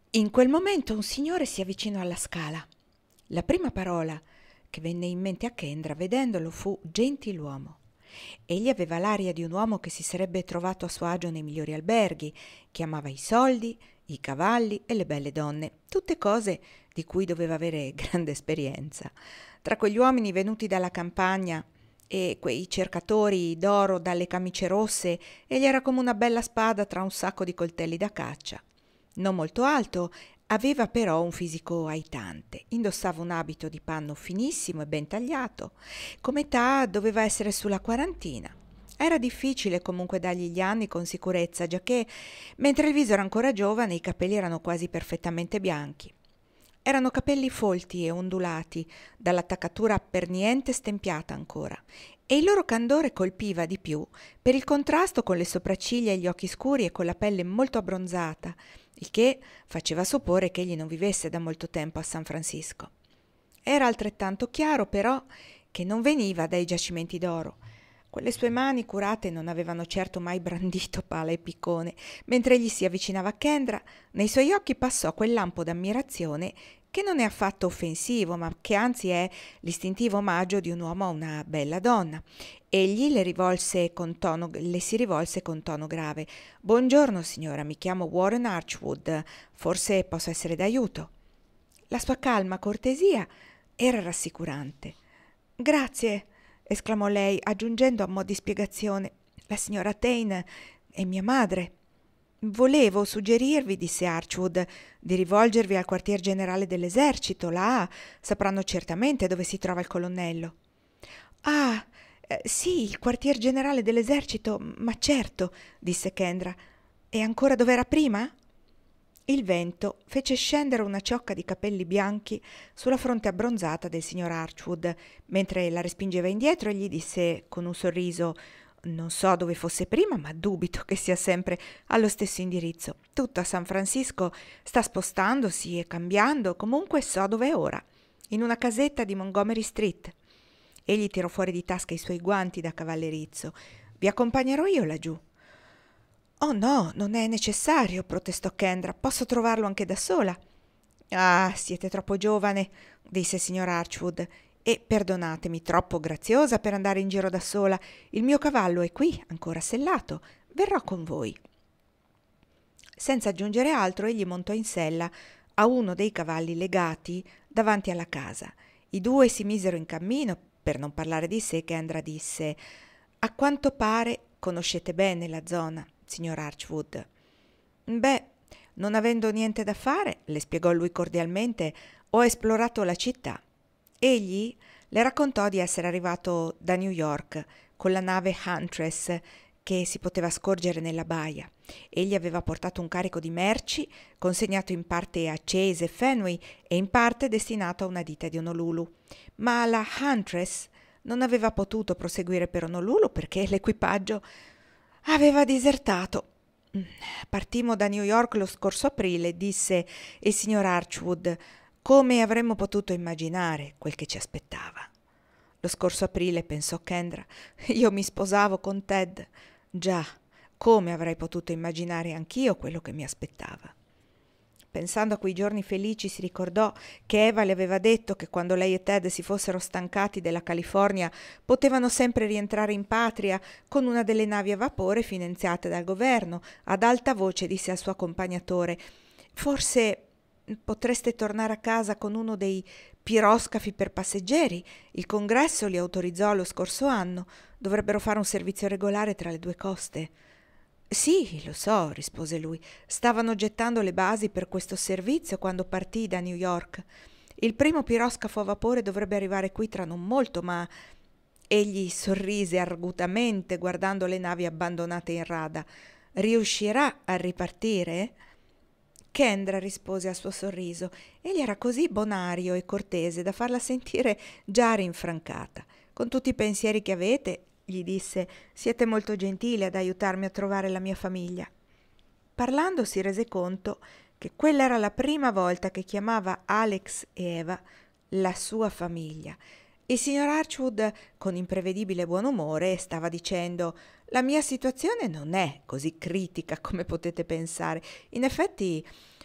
In quel momento un signore si avvicinò alla scala. La prima parola che venne in mente a Kendra vedendolo fu gentiluomo. Egli aveva l'aria di un uomo che si sarebbe trovato a suo agio nei migliori alberghi, che amava i soldi, i cavalli e le belle donne, tutte cose di cui doveva avere grande esperienza. Tra quegli uomini venuti dalla campagna e quei cercatori d'oro dalle camicie rosse, egli era come una bella spada tra un sacco di coltelli da caccia. Non molto alto, aveva però un fisico aitante, indossava un abito di panno finissimo e ben tagliato, come età doveva essere sulla quarantina. Era difficile comunque dargli gli anni con sicurezza, giacché mentre il viso era ancora giovane i capelli erano quasi perfettamente bianchi. Erano capelli folti e ondulati, dall'attaccatura per niente stempiata ancora, e il loro candore colpiva di più per il contrasto con le sopracciglia e gli occhi scuri e con la pelle molto abbronzata, il che faceva supporre che egli non vivesse da molto tempo a San Francisco. Era altrettanto chiaro, però, che non veniva dai giacimenti d'oro. Quelle sue mani curate non avevano certo mai brandito pala e piccone. Mentre egli si avvicinava a Kendra, nei suoi occhi passò quel lampo d'ammirazione che non è affatto offensivo, ma che anzi è l'istintivo omaggio di un uomo a una bella donna. Egli le si rivolse con tono grave. «Buongiorno, signora, mi chiamo Warren Archwood. Forse posso essere d'aiuto?» La sua calma cortesia era rassicurante. «Grazie», esclamò lei, aggiungendo a mo' di spiegazione: «La signora Taine è mia madre». «Volevo suggerirvi», disse Archwood, «di rivolgervi al quartier generale dell'esercito. Là sapranno certamente dove si trova il colonnello». «Ah, sì, il quartier generale dell'esercito, ma certo», disse Kendra. «È ancora dove era prima?» Il vento fece scendere una ciocca di capelli bianchi sulla fronte abbronzata del signor Archwood. Mentre la respingeva indietro, gli disse con un sorriso: «Non so dove fosse prima, ma dubito che sia sempre allo stesso indirizzo. Tutto a San Francisco sta spostandosi e cambiando, comunque so dove è ora, in una casetta di Montgomery Street». Egli tirò fuori di tasca i suoi guanti da cavallerizzo. «Vi accompagnerò io laggiù». «Oh no, non è necessario», protestò Kendra. «Posso trovarlo anche da sola». «Ah, siete troppo giovane», disse il signor Archwood, «e, perdonatemi, troppo graziosa per andare in giro da sola. Il mio cavallo è qui, ancora sellato. Verrò con voi». Senza aggiungere altro, egli montò in sella a uno dei cavalli legati davanti alla casa. I due si misero in cammino. Per non parlare di sé, Kendra disse: «A quanto pare conoscete bene la zona, signor Archwood». «Beh, non avendo niente da fare», le spiegò lui cordialmente, «ho esplorato la città». Egli le raccontò di essere arrivato da New York con la nave Huntress che si poteva scorgere nella baia. Egli aveva portato un carico di merci, consegnato in parte a Chase e Fenway e in parte destinato a una ditta di Honolulu. Ma la Huntress non aveva potuto proseguire per Honolulu perché l'equipaggio aveva disertato. «Partimmo da New York lo scorso aprile», disse il signor Archwood, «come avremmo potuto immaginare quel che ci aspettava». «Lo scorso aprile», pensò Kendra, «io mi sposavo con Ted. Già, come avrei potuto immaginare anch'io quello che mi aspettava». Pensando a quei giorni felici si ricordò che Eva le aveva detto che quando lei e Ted si fossero stancati della California potevano sempre rientrare in patria con una delle navi a vapore finanziate dal governo. Ad alta voce disse al suo accompagnatore: «Forse potreste tornare a casa con uno dei piroscafi per passeggeri. Il congresso li autorizzò lo scorso anno. Dovrebbero fare un servizio regolare tra le due coste». «Sì, lo so», rispose lui. «Stavano gettando le basi per questo servizio quando partii da New York. Il primo piroscafo a vapore dovrebbe arrivare qui tra non molto, ma...» Egli sorrise argutamente guardando le navi abbandonate in rada. «Riuscirà a ripartire?» Kendra rispose al suo sorriso. Egli era così bonario e cortese da farla sentire già rinfrancata. «Con tutti i pensieri che avete», gli disse, «siete molto gentili ad aiutarmi a trovare la mia famiglia». Parlando si rese conto che quella era la prima volta che chiamava Alex e Eva la sua famiglia. Il signor Archwood, con imprevedibile buon umore, stava dicendo: «La mia situazione non è così critica come potete pensare. In effetti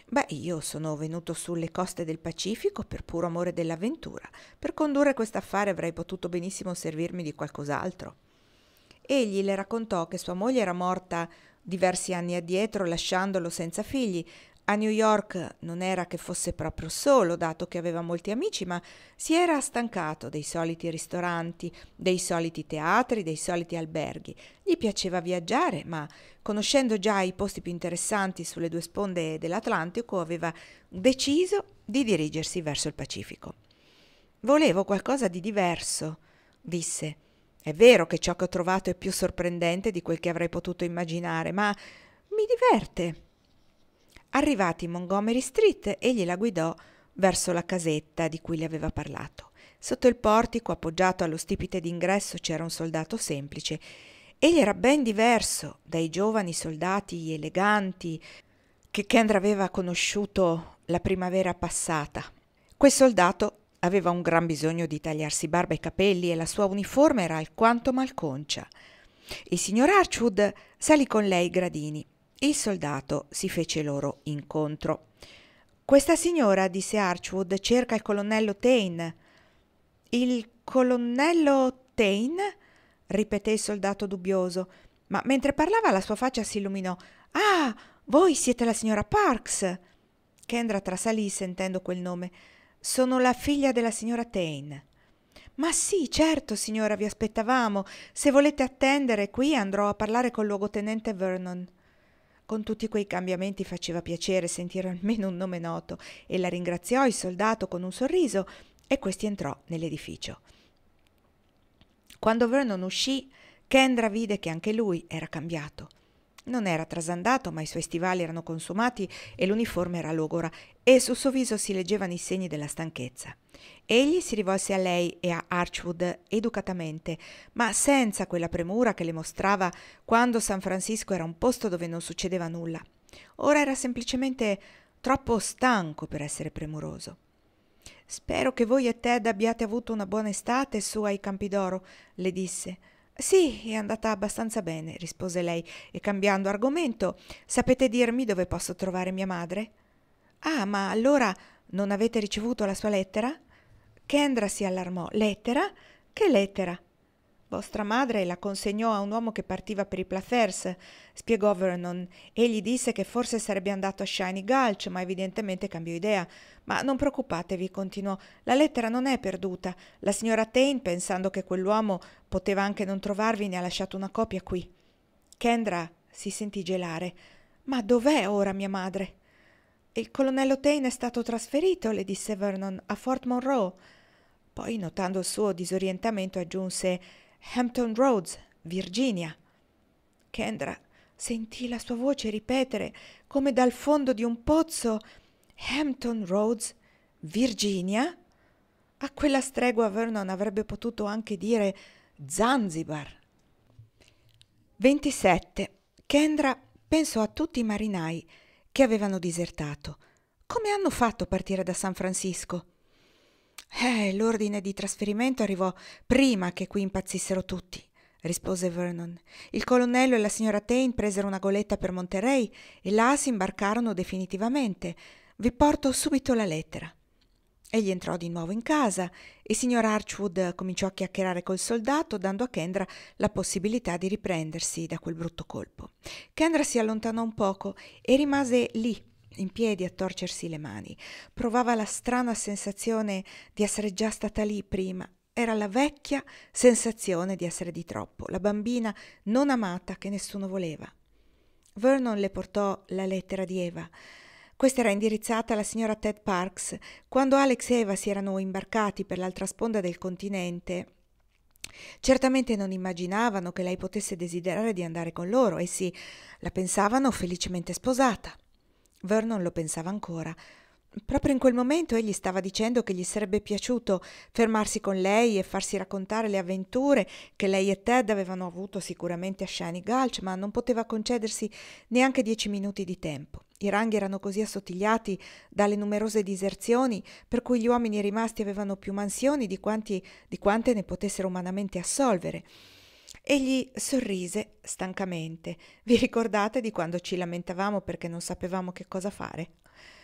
Beh, io sono venuto sulle coste del Pacifico per puro amore dell'avventura. Per condurre quest'affare avrei potuto benissimo servirmi di qualcos'altro. Egli le raccontò che sua moglie era morta diversi anni addietro, lasciandolo senza figli. A New York non era che fosse proprio solo, dato che aveva molti amici, ma si era stancato dei soliti ristoranti, dei soliti teatri, dei soliti alberghi. Gli piaceva viaggiare, ma conoscendo già i posti più interessanti sulle due sponde dell'Atlantico, aveva deciso di dirigersi verso il Pacifico. Volevo qualcosa di diverso, disse. È vero che ciò che ho trovato è più sorprendente di quel che avrei potuto immaginare, ma mi diverte. Arrivati in Montgomery Street, egli la guidò verso la casetta di cui le aveva parlato. Sotto il portico, appoggiato allo stipite d'ingresso, c'era un soldato semplice. Egli era ben diverso dai giovani soldati eleganti che Kendra aveva conosciuto la primavera passata. Quel soldato aveva un gran bisogno di tagliarsi barba e capelli e la sua uniforme era alquanto malconcia. Il signor Archwood salì con lei i gradini. Il soldato si fece loro incontro. «Questa signora», disse Archwood, «cerca il colonnello Taine». «Il colonnello Taine?» ripeté il soldato dubbioso, ma mentre parlava la sua faccia si illuminò. «Ah, voi siete la signora Parks!» Kendra trasalì sentendo quel nome. «Sono la figlia della signora Taine». «Ma sì, certo, signora, vi aspettavamo. Se volete attendere qui andrò a parlare col luogotenente Vernon». Con tutti quei cambiamenti faceva piacere sentire almeno un nome noto e la ringraziò il soldato con un sorriso e questi entrò nell'edificio. Quando Vernon uscì, Kendra vide che anche lui era cambiato. Non era trasandato, ma i suoi stivali erano consumati e l'uniforme era logora e sul suo viso si leggevano i segni della stanchezza. Egli si rivolse a lei e a Archwood educatamente, ma senza quella premura che le mostrava quando San Francisco era un posto dove non succedeva nulla. Ora era semplicemente troppo stanco per essere premuroso. «Spero che voi e Ted abbiate avuto una buona estate su ai Campidoro», le disse. «Sì, è andata abbastanza bene», rispose lei, e cambiando argomento, «sapete dirmi dove posso trovare mia madre?» «Ah, ma allora non avete ricevuto la sua lettera?» Kendra si allarmò. «Lettera? Che lettera?» «Vostra madre la consegnò a un uomo che partiva per i Plathers», spiegò Vernon. «Egli disse che forse sarebbe andato a Shiny Gulch, ma evidentemente cambiò idea. Ma non preoccupatevi», continuò, «la lettera non è perduta. La signora Taine, pensando che quell'uomo poteva anche non trovarvi, ne ha lasciato una copia qui». Kendra si sentì gelare. «Ma dov'è ora mia madre?» «Il colonnello Taine è stato trasferito», le disse Vernon, «a Fort Monroe». Poi, notando il suo disorientamento, aggiunse «Hampton Roads, Virginia». Kendra sentì la sua voce ripetere come dal fondo di un pozzo «Hampton Roads, Virginia?» A quella stregua Vernon avrebbe potuto anche dire Zanzibar. 27. Kendra pensò a tutti i marinai che avevano disertato. Come hanno fatto a partire da San Francisco? L'ordine di trasferimento arrivò prima che qui impazzissero tutti, rispose Vernon. Il colonnello e la signora Taine presero una goletta per Monterey e là si imbarcarono definitivamente. Vi porto subito la lettera. Egli entrò di nuovo in casa e il signor Archwood cominciò a chiacchierare col soldato, dando a Kendra la possibilità di riprendersi da quel brutto colpo. Kendra si allontanò un poco e rimase lì, in piedi, a torcersi le mani. Provava la strana sensazione di essere già stata lì prima. Era la vecchia sensazione di essere di troppo, la bambina non amata che nessuno voleva. Vernon le portò la lettera di Eva. Questa era indirizzata alla signora Ted Parks. Quando Alex e Eva si erano imbarcati per l'altra sponda del continente, certamente non immaginavano che lei potesse desiderare di andare con loro. Essi la pensavano felicemente sposata. Vernon lo pensava ancora. Proprio in quel momento egli stava dicendo che gli sarebbe piaciuto fermarsi con lei e farsi raccontare le avventure che lei e Ted avevano avuto sicuramente a Shiny Gulch, ma non poteva concedersi neanche 10 minuti di tempo. I ranghi erano così assottigliati dalle numerose diserzioni per cui gli uomini rimasti avevano più mansioni di quante ne potessero umanamente assolvere. Egli sorrise stancamente. «Vi ricordate di quando ci lamentavamo perché non sapevamo che cosa fare?»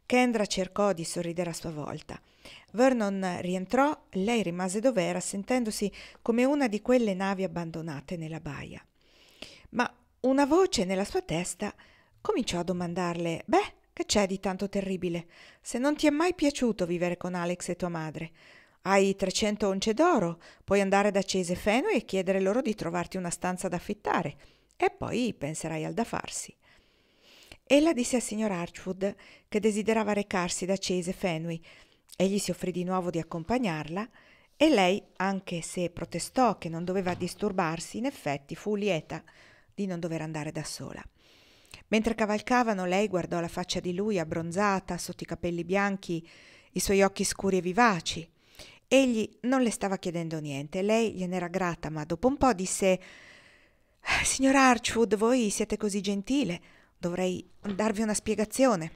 Kendra cercò di sorridere a sua volta. Vernon rientrò, lei rimase dov'era, sentendosi come una di quelle navi abbandonate nella baia. Ma una voce nella sua testa cominciò a domandarle: «Beh, che c'è di tanto terribile? Se non ti è mai piaciuto vivere con Alex e tua madre, hai 300 once d'oro, puoi andare da Chase e Fenway e chiedere loro di trovarti una stanza da affittare e poi penserai al da farsi». Ella disse al signor Archwood che desiderava recarsi da Chase e Fenway. Egli si offrì di nuovo di accompagnarla e lei, anche se protestò che non doveva disturbarsi, in effetti fu lieta di non dover andare da sola. Mentre cavalcavano, lei guardò la faccia di lui abbronzata, sotto i capelli bianchi, i suoi occhi scuri e vivaci. Egli non le stava chiedendo niente, lei glien'era grata, ma dopo un po' disse: «Signor Archwood, voi siete così gentile, dovrei darvi una spiegazione».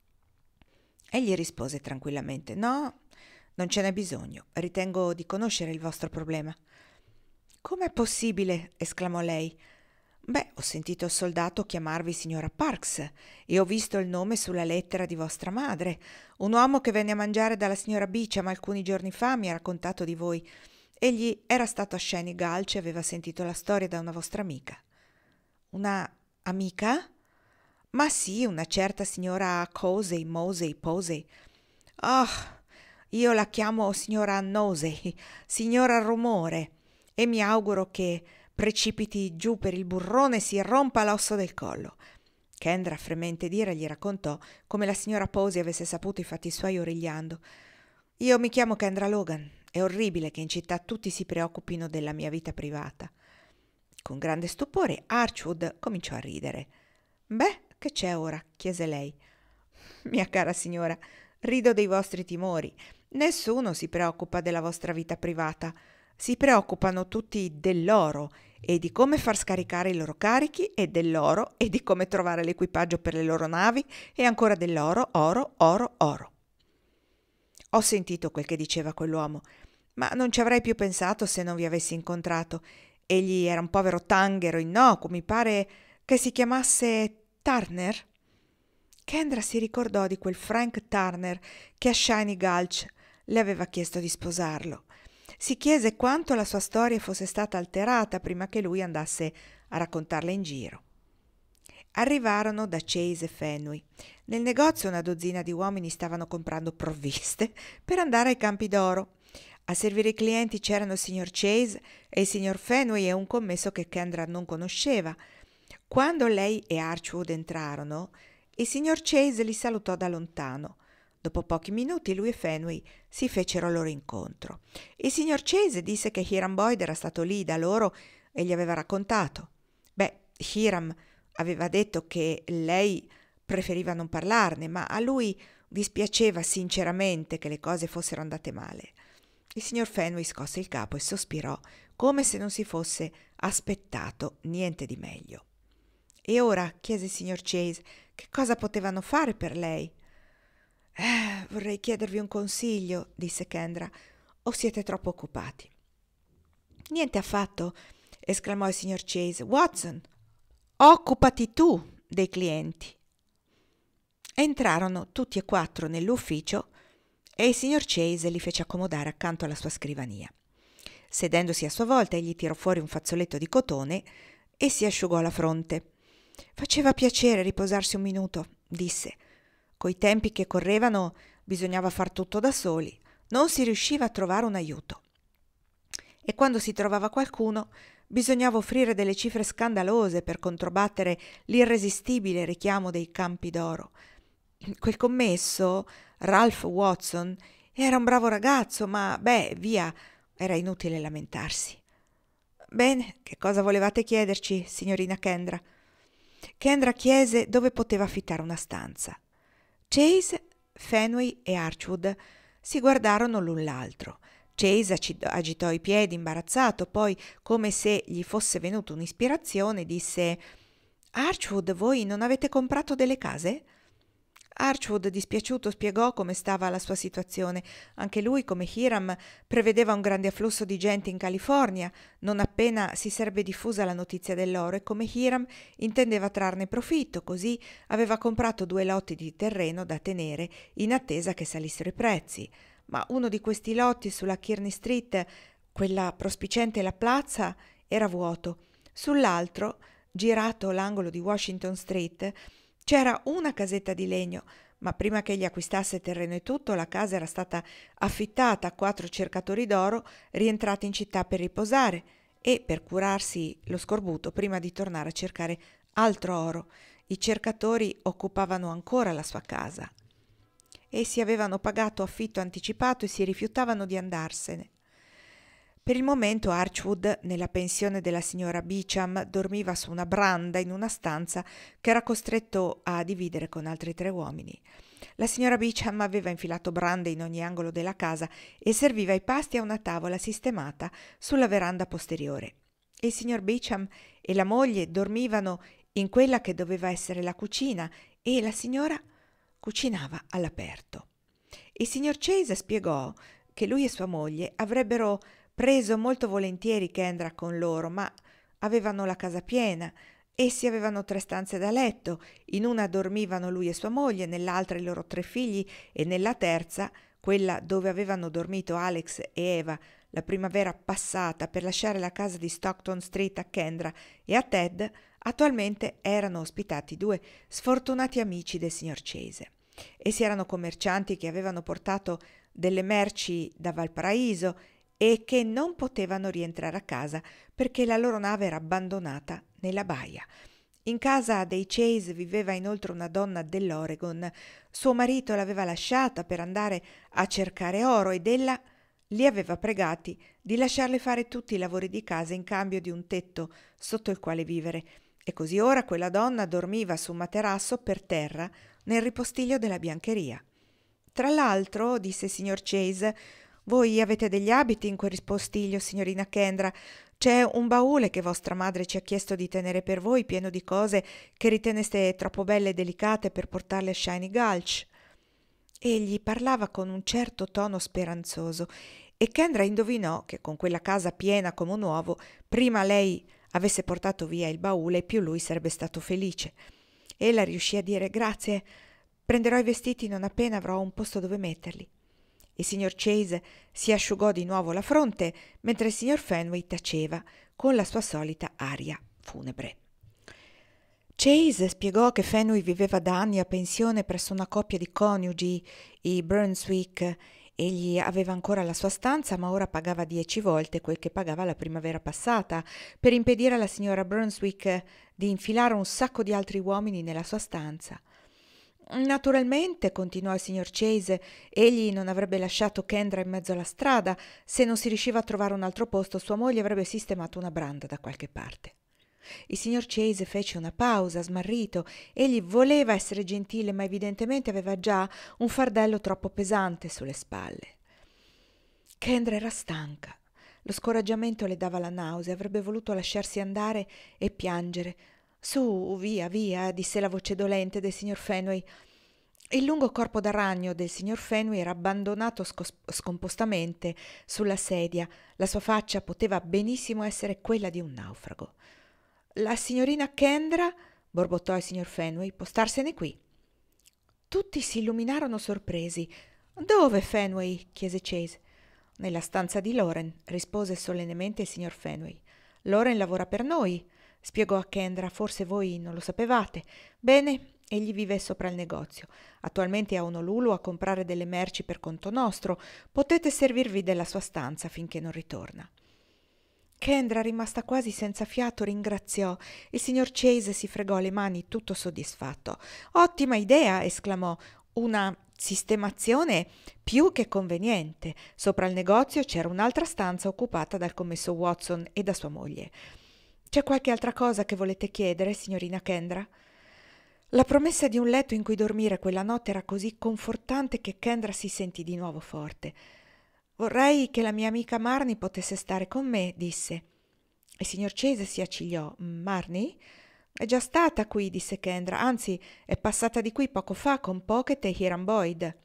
Egli rispose tranquillamente: «No, non ce n'è bisogno, ritengo di conoscere il vostro problema». «Com'è possibile?» esclamò lei. «Beh, ho sentito il soldato chiamarvi signora Parks e ho visto il nome sulla lettera di vostra madre. Un uomo che venne a mangiare dalla signora Beecham alcuni giorni fa mi ha raccontato di voi. Egli era stato a Shiny Gulch e aveva sentito la storia da una vostra amica». «Una amica?» «Ma sì, una certa signora Posey. Oh, io la chiamo signora Nosey, signora Rumore, e mi auguro che precipiti giù per il burrone e si rompa l'osso del collo». Kendra, fremente d'ira, gli raccontò come la signora Posey avesse saputo i fatti suoi origliando. «Io mi chiamo Kendra Logan. È orribile che in città tutti si preoccupino della mia vita privata». Con grande stupore Archwood cominciò a ridere. «Beh, che c'è ora?» chiese lei. «Mia cara signora, rido dei vostri timori. Nessuno si preoccupa della vostra vita privata. Si preoccupano tutti dell'oro e di come far scaricare i loro carichi, e dell'oro e di come trovare l'equipaggio per le loro navi, e ancora dell'oro, oro, oro, oro». Ho sentito quel che diceva quell'uomo, ma non ci avrei più pensato se non vi avessi incontrato. Egli era un povero tanghero innocuo, mi pare che si chiamasse Turner. Kendra si ricordò di quel Frank Turner che a Shiny Gulch le aveva chiesto di sposarlo. Si chiese quanto la sua storia fosse stata alterata prima che lui andasse a raccontarla in giro. Arrivarono da Chase e Fenway. Nel negozio una dozzina di uomini stavano comprando provviste per andare ai campi d'oro. A servire i clienti c'erano il signor Chase e il signor Fenway e un commesso che Kendra non conosceva. Quando lei e Archwood entrarono, il signor Chase li salutò da lontano. Dopo pochi minuti lui e Fenway si fecero loro incontro. Il signor Chase disse che Hiram Boyd era stato lì da loro e gli aveva raccontato. Hiram aveva detto che lei preferiva non parlarne, ma a lui dispiaceva sinceramente che le cose fossero andate male. Il signor Fenway scosse il capo e sospirò, come se non si fosse aspettato niente di meglio. «E ora», chiese il signor Chase, «che cosa potevano fare per lei?» «Vorrei chiedervi un consiglio», disse Kendra, «o siete troppo occupati?» «Niente affatto», esclamò il signor Chase. «Watson, occupati tu dei clienti». Entrarono tutti e quattro nell'ufficio e il signor Chase li fece accomodare accanto alla sua scrivania. Sedendosi a sua volta, egli tirò fuori un fazzoletto di cotone e si asciugò la fronte. «Faceva piacere riposarsi un minuto», disse. «Coi tempi che correvano bisognava far tutto da soli, non si riusciva a trovare un aiuto. E quando si trovava qualcuno bisognava offrire delle cifre scandalose per controbattere l'irresistibile richiamo dei campi d'oro. Quel commesso, Ralph Watson, era un bravo ragazzo, ma via, era inutile lamentarsi». «Bene, che cosa volevate chiederci, signorina Kendra?» Kendra chiese dove poteva affittare una stanza. Chase, Fenway e Archwood si guardarono l'un l'altro. Chase agitò i piedi imbarazzato, poi, come se gli fosse venuta un'ispirazione, disse: «Archwood, voi non avete comprato delle case?» Archwood, dispiaciuto, spiegò come stava la sua situazione. Anche lui, come Hiram, prevedeva un grande afflusso di gente in California, non appena si sarebbe diffusa la notizia dell'oro, e come Hiram intendeva trarne profitto, così aveva comprato 2 lotti di terreno da tenere in attesa che salissero i prezzi. Ma uno di questi lotti sulla Kearney Street, quella prospiciente la piazza, era vuoto. Sull'altro, girato l'angolo di Washington Street, c'era una casetta di legno, ma prima che egli acquistasse terreno e tutto, la casa era stata affittata a 4 cercatori d'oro rientrati in città per riposare e per curarsi lo scorbuto prima di tornare a cercare altro oro. I cercatori occupavano ancora la sua casa. Essi avevano pagato affitto anticipato e si rifiutavano di andarsene. Per il momento Archwood, nella pensione della signora Beecham, dormiva su una branda in una stanza che era costretto a dividere con altri 3 uomini. La signora Beecham aveva infilato brande in ogni angolo della casa e serviva i pasti a una tavola sistemata sulla veranda posteriore. Il signor Beecham e la moglie dormivano in quella che doveva essere la cucina e la signora cucinava all'aperto. Il signor Chase spiegò che lui e sua moglie avrebbero preso molto volentieri Kendra con loro, ma avevano la casa piena. Essi avevano 3 stanze da letto, in una dormivano lui e sua moglie, nell'altra i loro 3 figli e nella terza, quella dove avevano dormito Alex e Eva la primavera passata per lasciare la casa di Stockton Street a Kendra e a Ted, attualmente erano ospitati 2 sfortunati amici del signor Chase. Essi erano commercianti che avevano portato delle merci da Valparaíso e che non potevano rientrare a casa perché la loro nave era abbandonata nella baia. In casa dei Chase viveva inoltre una donna dell'Oregon. Suo marito l'aveva lasciata per andare a cercare oro ed ella li aveva pregati di lasciarle fare tutti i lavori di casa in cambio di un tetto sotto il quale vivere. E così ora quella donna dormiva su un materasso per terra nel ripostiglio della biancheria. Tra l'altro, disse il signor Chase, voi avete degli abiti in quel ripostiglio, signorina Kendra. C'è un baule che vostra madre ci ha chiesto di tenere per voi, pieno di cose che riteneste troppo belle e delicate per portarle a Shiny Gulch. Egli parlava con un certo tono speranzoso e Kendra indovinò che con quella casa piena come un uovo, prima lei avesse portato via il baule, più lui sarebbe stato felice. Ella riuscì a dire grazie, prenderò i vestiti non appena avrò un posto dove metterli. Il signor Chase si asciugò di nuovo la fronte mentre il signor Fenway taceva con la sua solita aria funebre. Chase spiegò che Fenway viveva da anni a pensione presso una coppia di coniugi, i Brunswick. Egli aveva ancora la sua stanza, ma ora pagava 10 volte quel che pagava la primavera passata, per impedire alla signora Brunswick di infilare un sacco di altri uomini nella sua stanza. Naturalmente, continuò il signor Chase, egli non avrebbe lasciato Kendra in mezzo alla strada. Se non si riusciva a trovare un altro posto, sua moglie avrebbe sistemato una branda da qualche parte. Il signor Chase fece una pausa, smarrito. Egli voleva essere gentile, ma evidentemente aveva già un fardello troppo pesante sulle spalle. Kendra era stanca. Lo scoraggiamento le dava la nausea, avrebbe voluto lasciarsi andare e piangere. Su, via, via, disse la voce dolente del signor Fenway. Il lungo corpo da ragno del signor Fenway era abbandonato scompostamente sulla sedia. La sua faccia poteva benissimo essere quella di un naufrago. La signorina Kendra, borbottò il signor Fenway, può starsene qui. Tutti si illuminarono sorpresi. Dove, Fenway? Chiese Chase. Nella stanza di Loren, rispose solennemente il signor Fenway. Loren lavora per noi, spiegò a Kendra, forse voi non lo sapevate. Bene, egli vive sopra il negozio. Attualmente è a Honolulu a comprare delle merci per conto nostro. Potete servirvi della sua stanza finché non ritorna. Kendra, rimasta quasi senza fiato, ringraziò. Il signor Chase si fregò le mani tutto soddisfatto. Ottima idea, esclamò. Una sistemazione più che conveniente. Sopra il negozio c'era un'altra stanza occupata dal commesso Watson e da sua moglie. C'è qualche altra cosa che volete chiedere, signorina Kendra? La promessa di un letto in cui dormire quella notte era così confortante che Kendra si sentì di nuovo forte. Vorrei che la mia amica Marnie potesse stare con me, disse. Il signor Chase si accigliò. Marnie? È già stata qui, disse Kendra, anzi, è passata di qui poco fa con Pocket e Hiram Boyd.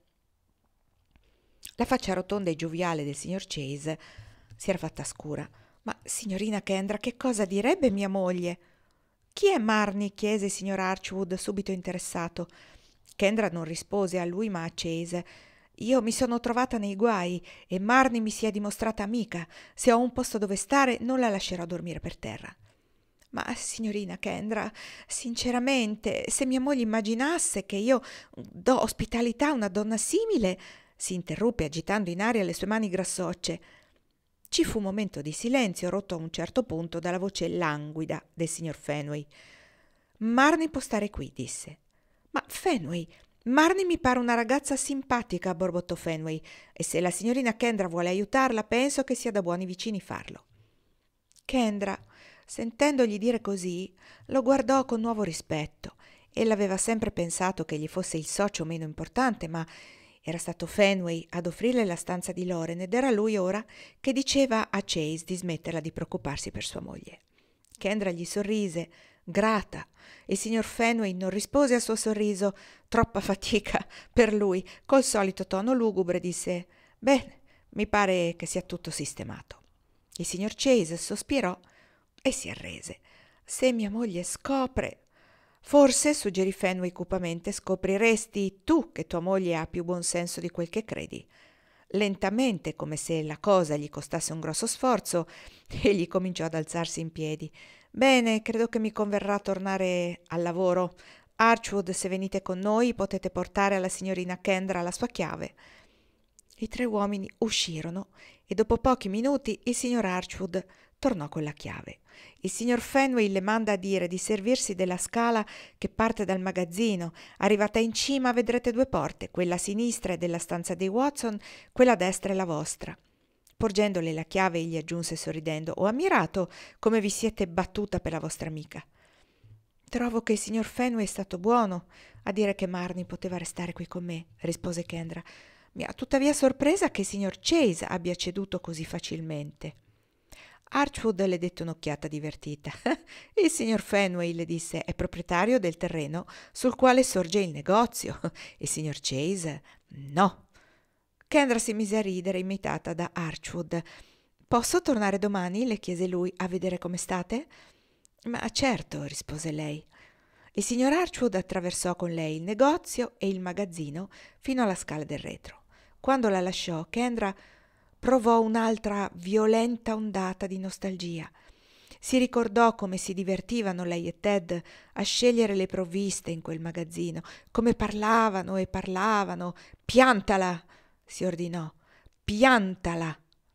La faccia rotonda e gioviale del signor Chase si era fatta scura. Ma, signorina Kendra, che cosa direbbe mia moglie? Chi è Marnie? Chiese il signor Archwood, subito interessato. Kendra non rispose a lui ma a Chase. Io mi sono trovata nei guai e Marnie mi si è dimostrata amica. Se ho un posto dove stare non la lascerò dormire per terra. Ma, signorina Kendra, sinceramente, se mia moglie immaginasse che io do ospitalità a una donna simile, si interruppe agitando in aria le sue mani grassocce. Ci fu un momento di silenzio, rotto a un certo punto dalla voce languida del signor Fenway. Marnie può stare qui, disse. Ma Fenway, Marnie mi pare una ragazza simpatica, borbottò Fenway, e se la signorina Kendra vuole aiutarla, penso che sia da buoni vicini farlo. Kendra, sentendogli dire così, lo guardò con nuovo rispetto. Ella aveva sempre pensato che gli fosse il socio meno importante, ma era stato Fenway ad offrirle la stanza di Loren ed era lui ora che diceva a Chase di smetterla di preoccuparsi per sua moglie. Kendra gli sorrise, grata, e il signor Fenway non rispose al suo sorriso, troppa fatica per lui. Col solito tono lugubre disse: «Bene, mi pare che sia tutto sistemato». Il signor Chase sospirò e si arrese. «Se mia moglie scopre...» «Forse», suggerì Fenway cupamente, «scopriresti tu che tua moglie ha più buon senso di quel che credi». Lentamente, come se la cosa gli costasse un grosso sforzo, egli cominciò ad alzarsi in piedi. «Bene, credo che mi converrà tornare al lavoro. Archwood, se venite con noi, potete portare alla signorina Kendra la sua chiave». I tre uomini uscirono e dopo pochi minuti il signor Archwood tornò con la chiave. Il signor Fenway le manda a dire di servirsi della scala che parte dal magazzino. Arrivata in cima vedrete due porte, quella a sinistra è della stanza dei Watson, quella a destra è la vostra. Porgendole la chiave egli aggiunse sorridendo: «Ho ammirato come vi siete battuta per la vostra amica». «Trovo che il signor Fenway è stato buono a dire che Marnie poteva restare qui con me», rispose Kendra. «Mi ha tuttavia sorpresa che il signor Chase abbia ceduto così facilmente». Archwood le dette un'occhiata divertita. «Il signor Fenway», le disse, «è proprietario del terreno sul quale sorge il negozio. Il signor Chase no». Kendra si mise a ridere, imitata da Archwood. «Posso tornare domani?» le chiese lui, «a vedere come state?» «Ma certo», rispose lei. Il signor Archwood attraversò con lei il negozio e il magazzino fino alla scala del retro. Quando la lasciò, Kendra provò un'altra violenta ondata di nostalgia. Si ricordò come si divertivano lei e Ted a scegliere le provviste in quel magazzino, come parlavano e parlavano. «Piantala!» si ordinò. «Piantala!»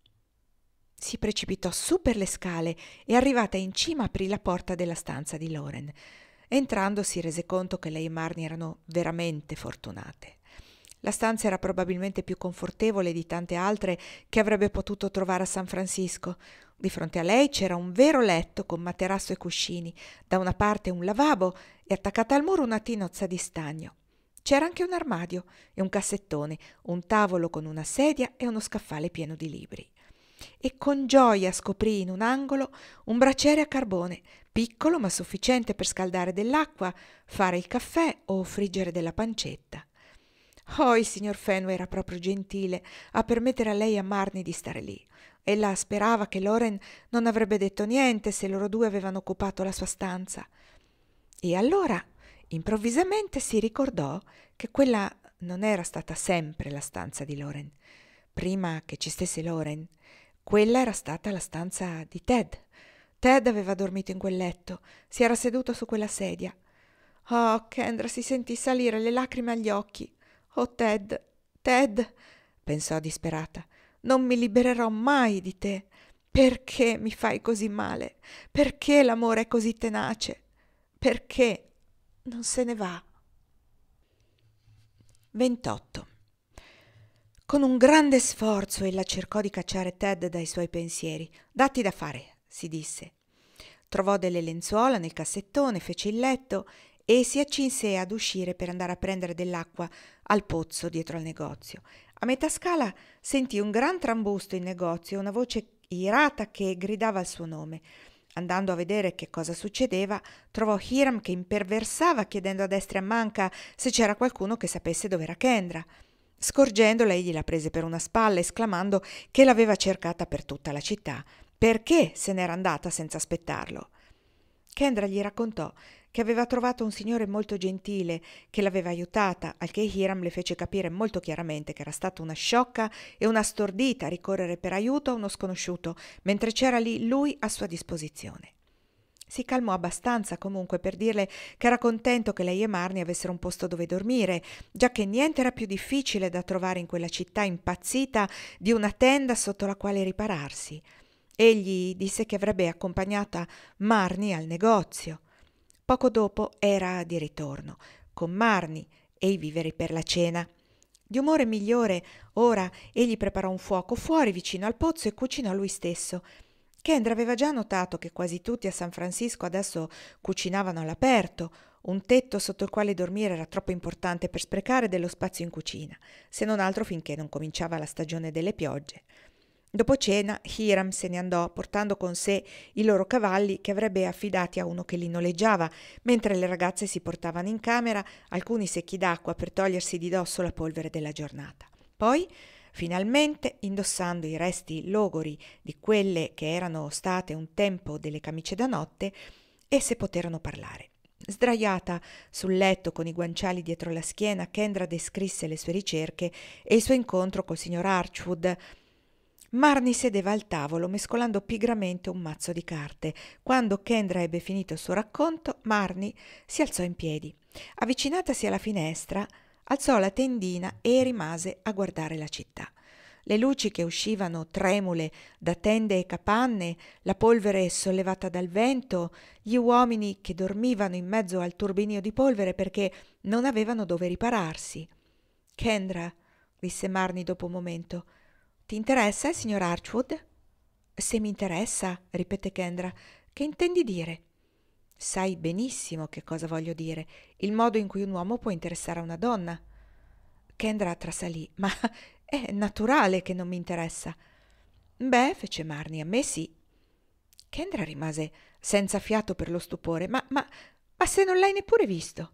Si precipitò su per le scale e arrivata in cima aprì la porta della stanza di Loren. Entrando si rese conto che lei e Marnie erano veramente fortunate. La stanza era probabilmente più confortevole di tante altre che avrebbe potuto trovare a San Francisco. Di fronte a lei c'era un vero letto con materasso e cuscini, da una parte un lavabo e attaccata al muro una tinozza di stagno. C'era anche un armadio e un cassettone, un tavolo con una sedia e uno scaffale pieno di libri. E con gioia scoprì in un angolo un braciere a carbone, piccolo ma sufficiente per scaldare dell'acqua, fare il caffè o friggere della pancetta. Oh, il signor Fenway era proprio gentile a permettere a lei e a Marnie di stare lì. Ella sperava che Loren non avrebbe detto niente se loro due avevano occupato la sua stanza. E allora, improvvisamente, si ricordò che quella non era stata sempre la stanza di Loren. Prima che ci stesse Loren, quella era stata la stanza di Ted. Ted aveva dormito in quel letto, si era seduto su quella sedia. Oh, Kendra si sentì salire le lacrime agli occhi. «Oh, Ted, Ted», pensò disperata, «non mi libererò mai di te. Perché mi fai così male? Perché l'amore è così tenace? Perché non se ne va?» 28. Con un grande sforzo ella cercò di cacciare Ted dai suoi pensieri. «Datti da fare», si disse. Trovò delle lenzuola nel cassettone, fece il letto e si accinse ad uscire per andare a prendere dell'acqua al pozzo dietro al negozio. A metà scala sentì un gran trambusto in negozio e una voce irata che gridava il suo nome. Andando a vedere che cosa succedeva, trovò Hiram che imperversava chiedendo a destra e a manca se c'era qualcuno che sapesse dov'era Kendra. Scorgendola, egli la prese per una spalla, esclamando che l'aveva cercata per tutta la città, perché se n'era andata senza aspettarlo. Kendra gli raccontò che aveva trovato un signore molto gentile che l'aveva aiutata, al che Hiram le fece capire molto chiaramente che era stata una sciocca e una stordita a ricorrere per aiuto a uno sconosciuto, mentre c'era lì lui a sua disposizione. Si calmò abbastanza comunque per dirle che era contento che lei e Marnie avessero un posto dove dormire, giacché niente era più difficile da trovare in quella città impazzita di una tenda sotto la quale ripararsi. Egli disse che avrebbe accompagnata Marnie al negozio. Poco dopo era di ritorno, con Marnie e i viveri per la cena. Di umore migliore, ora egli preparò un fuoco fuori vicino al pozzo e cucinò lui stesso. Kendra aveva già notato che quasi tutti a San Francisco adesso cucinavano all'aperto. Un tetto sotto il quale dormire era troppo importante per sprecare dello spazio in cucina, se non altro finché non cominciava la stagione delle piogge. Dopo cena, Hiram se ne andò portando con sé i loro cavalli che avrebbe affidati a uno che li noleggiava, mentre le ragazze si portavano in camera alcuni secchi d'acqua per togliersi di dosso la polvere della giornata. Poi, finalmente, indossando i resti logori di quelle che erano state un tempo delle camicie da notte, esse poterono parlare. Sdraiata sul letto con i guanciali dietro la schiena, Kendra descrisse le sue ricerche e il suo incontro col signor Archwood. Marnie sedeva al tavolo mescolando pigramente un mazzo di carte. Quando Kendra ebbe finito il suo racconto, Marnie si alzò in piedi. Avvicinatasi alla finestra, alzò la tendina e rimase a guardare la città. Le luci che uscivano tremule da tende e capanne, la polvere sollevata dal vento, gli uomini che dormivano in mezzo al turbinio di polvere perché non avevano dove ripararsi. «Kendra», disse Marnie dopo un momento, «ti interessa il signor Archwood?» «Se mi interessa», ripeté Kendra, «che intendi dire?» «Sai benissimo che cosa voglio dire, il modo in cui un uomo può interessare a una donna». Kendra trasalì. «Ma è naturale che non mi interessa». «Beh», fece Marnie, «a me sì». Kendra rimase senza fiato per lo stupore. Ma se non l'hai neppure visto?»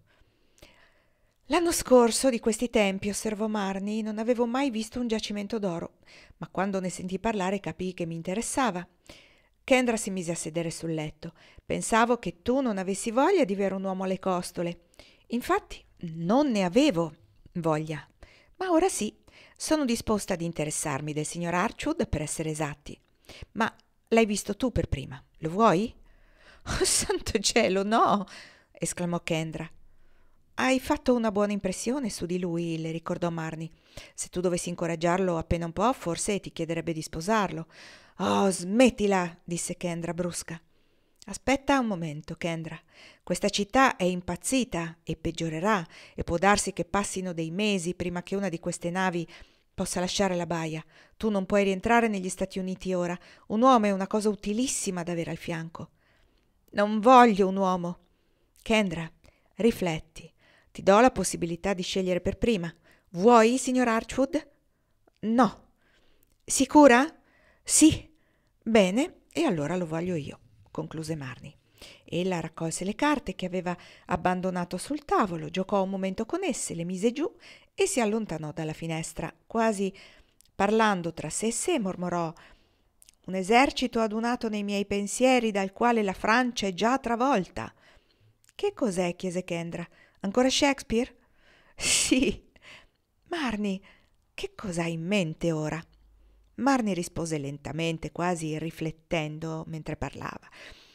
«L'anno scorso, di questi tempi», osservò Marnie, «non avevo mai visto un giacimento d'oro, ma quando ne sentii parlare capii che mi interessava». Kendra si mise a sedere sul letto. «Pensavo che tu non avessi voglia di avere un uomo alle costole. Infatti non ne avevo voglia, ma ora sì, sono disposta ad interessarmi del signor Archwood, per essere esatti. Ma l'hai visto tu per prima, lo vuoi?» «Oh, santo cielo, no!» esclamò Kendra. «Hai fatto una buona impressione su di lui», le ricordò Marnie. «Se tu dovessi incoraggiarlo appena un po', forse ti chiederebbe di sposarlo». «Oh, smettila», disse Kendra brusca. «Aspetta un momento, Kendra. Questa città è impazzita e peggiorerà, e può darsi che passino dei mesi prima che una di queste navi possa lasciare la baia. Tu non puoi rientrare negli Stati Uniti ora. Un uomo è una cosa utilissima da avere al fianco». «Non voglio un uomo». «Kendra, rifletti. Ti do la possibilità di scegliere per prima. Vuoi, signor Archwood?» «No». «Sicura?» «Sì». «Bene, e allora lo voglio io», concluse Marnie. Ella raccolse le carte che aveva abbandonato sul tavolo, giocò un momento con esse, le mise giù e si allontanò dalla finestra. Quasi parlando tra sé e sé, mormorò: «Un esercito adunato nei miei pensieri, dal quale la Francia è già travolta». «Che cos'è?» chiese Kendra. «Ancora Shakespeare?» «Sì». «Marnie, che cos'hai in mente ora?» Marnie rispose lentamente, quasi riflettendo mentre parlava.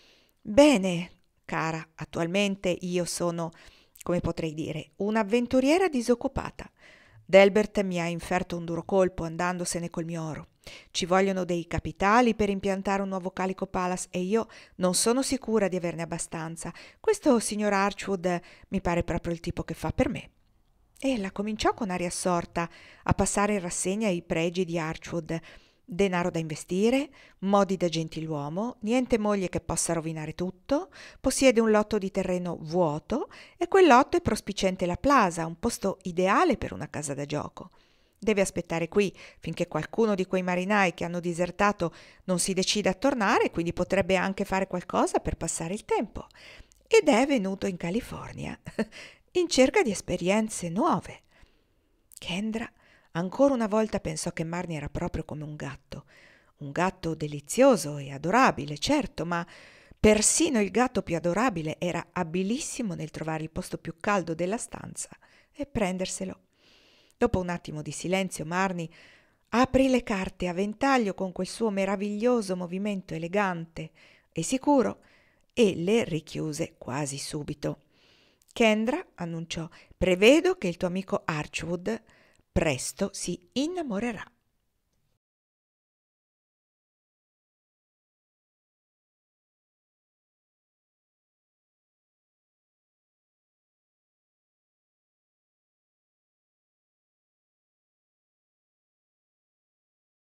«Bene, cara, attualmente io sono, come potrei dire, un'avventuriera disoccupata. Delbert mi ha inferto un duro colpo andandosene col mio oro. Ci vogliono dei capitali per impiantare un nuovo Calico Palace e io non sono sicura di averne abbastanza. Questo signor Archwood mi pare proprio il tipo che fa per me». Ella cominciò con aria assorta a passare in rassegna i pregi di Archwood: denaro da investire, modi da gentiluomo, niente moglie che possa rovinare tutto, possiede un lotto di terreno vuoto e quel lotto è prospiciente la Plaza, un posto ideale per una casa da gioco. Deve aspettare qui finché qualcuno di quei marinai che hanno disertato non si decide a tornare, quindi potrebbe anche fare qualcosa per passare il tempo. Ed è venuto in California in cerca di esperienze nuove. Kendra ancora una volta pensò che Marnie era proprio come un gatto delizioso e adorabile, certo, ma persino il gatto più adorabile era abilissimo nel trovare il posto più caldo della stanza e prenderselo. Dopo un attimo di silenzio, Marnie aprì le carte a ventaglio con quel suo meraviglioso movimento elegante e sicuro e le richiuse quasi subito. Kendra annunciò: prevedo che il tuo amico Archwood presto si innamorerà.